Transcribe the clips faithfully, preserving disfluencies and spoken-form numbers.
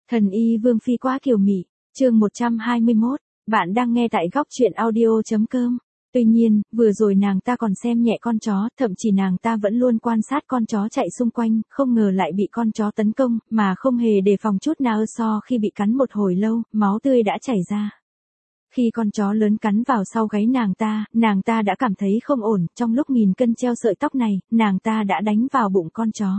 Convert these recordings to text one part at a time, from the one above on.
Thần y Vương Phi quá kiều mị, chương một trăm hai mươi mốt, bạn đang nghe tại góc truyện audio.com. Tuy nhiên, vừa rồi nàng ta còn xem nhẹ con chó, thậm chí nàng ta vẫn luôn quan sát con chó chạy xung quanh, không ngờ lại bị con chó tấn công, mà không hề đề phòng chút nào. So khi bị cắn một hồi lâu, máu tươi đã chảy ra. Khi con chó lớn cắn vào sau gáy nàng ta, nàng ta đã cảm thấy không ổn, trong lúc nghìn cân treo sợi tóc này, nàng ta đã đánh vào bụng con chó.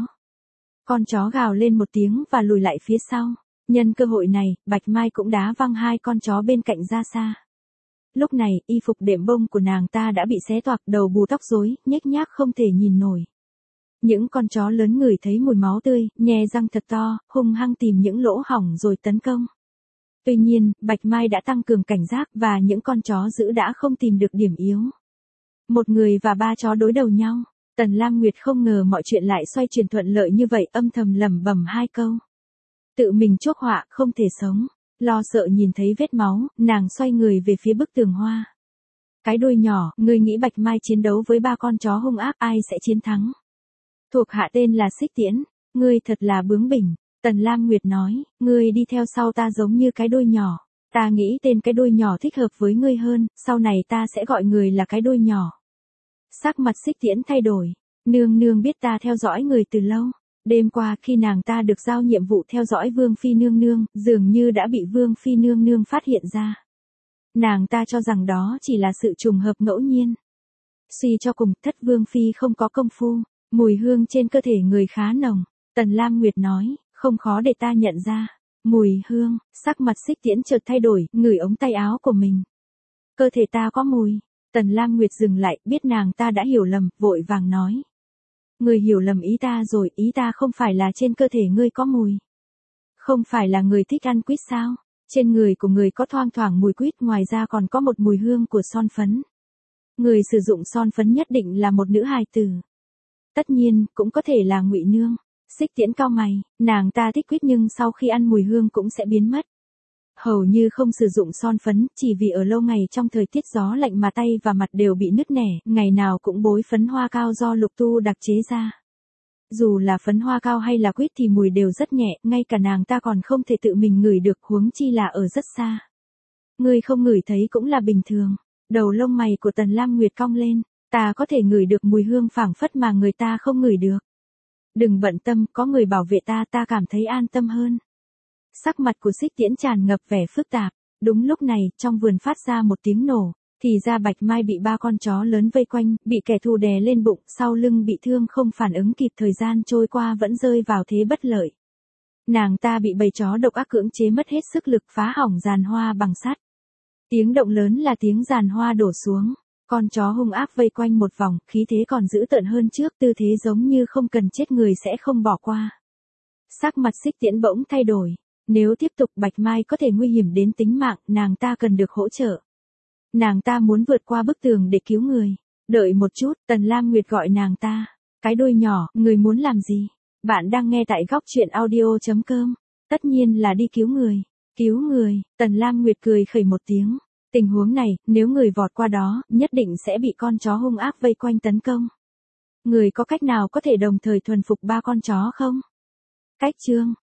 Con chó gào lên một tiếng và lùi lại phía sau. Nhân cơ hội này, Bạch Mai cũng đá văng hai con chó bên cạnh ra xa. Lúc này, y phục đệm bông của nàng ta đã bị xé toạc, đầu bù tóc rối, nhếch nhác không thể nhìn nổi. Những con chó lớn ngửi thấy mùi máu tươi, nhe răng thật to, hung hăng tìm những lỗ hổng rồi tấn công. Tuy nhiên, Bạch Mai đã tăng cường cảnh giác và những con chó dữ đã không tìm được điểm yếu. Một người và ba chó đối đầu nhau. Tần Lam Nguyệt không ngờ mọi chuyện lại xoay chuyển thuận lợi như vậy, âm thầm lẩm bẩm hai câu. Tự mình chuốc họa, không thể sống. Lo sợ nhìn thấy vết máu, nàng xoay người về phía bức tường hoa. Cái đuôi nhỏ, ngươi nghĩ Bạch Mai chiến đấu với ba con chó hung ác, ai sẽ chiến thắng? Thuộc hạ tên là Xích Tiễn, ngươi thật là bướng bỉnh. Tần Lam Nguyệt nói, ngươi đi theo sau ta giống như cái đuôi nhỏ. Ta nghĩ tên cái đuôi nhỏ thích hợp với ngươi hơn, sau này ta sẽ gọi người là cái đuôi nhỏ. Sắc mặt Xích Tiễn thay đổi. Nương nương biết ta theo dõi người từ lâu. Đêm qua khi nàng ta được giao nhiệm vụ theo dõi Vương Phi nương nương, dường như đã bị Vương Phi nương nương phát hiện ra. Nàng ta cho rằng đó chỉ là sự trùng hợp ngẫu nhiên. Suy cho cùng, Thất Vương Phi không có công phu, mùi hương trên cơ thể người khá nồng. Tần Lam Nguyệt nói, không khó để ta nhận ra. Mùi hương, sắc mặt Xích Tiễn chợt thay đổi, ngửi ống tay áo của mình. Cơ thể ta có mùi. Tần Lam Nguyệt dừng lại, biết nàng ta đã hiểu lầm, vội vàng nói. Người hiểu lầm ý ta rồi, ý ta không phải là trên cơ thể ngươi có mùi. Không phải là người thích ăn quýt sao? Trên người của người có thoang thoảng mùi quýt, ngoài ra còn có một mùi hương của son phấn. Người sử dụng son phấn nhất định là một nữ hài tử. Tất nhiên, cũng có thể là Ngụy Nương. Xích Tiễn cau mày, nàng ta thích quýt nhưng sau khi ăn mùi hương cũng sẽ biến mất. Hầu như không sử dụng son phấn, chỉ vì ở lâu ngày trong thời tiết gió lạnh mà tay và mặt đều bị nứt nẻ, ngày nào cũng bôi phấn hoa cao do Lục Tu đặc chế ra. Dù là phấn hoa cao hay là quýt thì mùi đều rất nhẹ, ngay cả nàng ta còn không thể tự mình ngửi được, huống chi là ở rất xa. Ngươi không ngửi thấy cũng là bình thường. Đầu lông mày của Tần Lam Nguyệt cong lên, ta có thể ngửi được mùi hương phảng phất mà người ta không ngửi được. Đừng bận tâm, có người bảo vệ ta, ta cảm thấy an tâm hơn. Sắc mặt của Xích Tiễn tràn ngập vẻ phức tạp. Đúng lúc này, trong vườn phát ra một tiếng nổ, thì ra Bạch Mai bị ba con chó lớn vây quanh, bị kẻ thù đè lên bụng, sau lưng bị thương không phản ứng kịp, thời gian trôi qua vẫn rơi vào thế bất lợi. Nàng ta bị bầy chó độc ác cưỡng chế mất hết sức lực, phá hỏng giàn hoa bằng sắt. Tiếng động lớn là tiếng giàn hoa đổ xuống. Con chó hung ác vây quanh một vòng, khí thế còn dữ tợn hơn trước, tư thế giống như không cần chết người sẽ không bỏ qua. Sắc mặt Xích Tiễn bỗng thay đổi. Nếu tiếp tục Bạch Mai có thể nguy hiểm đến tính mạng, nàng ta cần được hỗ trợ. Nàng ta muốn vượt qua bức tường để cứu người. Đợi một chút, Tần Lam Nguyệt gọi nàng ta. Cái đuôi nhỏ, người muốn làm gì? Bạn đang nghe tại góc truyện audio.com. Tất nhiên là đi cứu người. Cứu người, Tần Lam Nguyệt cười khẩy một tiếng. Tình huống này, nếu người vọt qua đó, nhất định sẽ bị con chó hung ác vây quanh tấn công. Người có cách nào có thể đồng thời thuần phục ba con chó không? Cách chương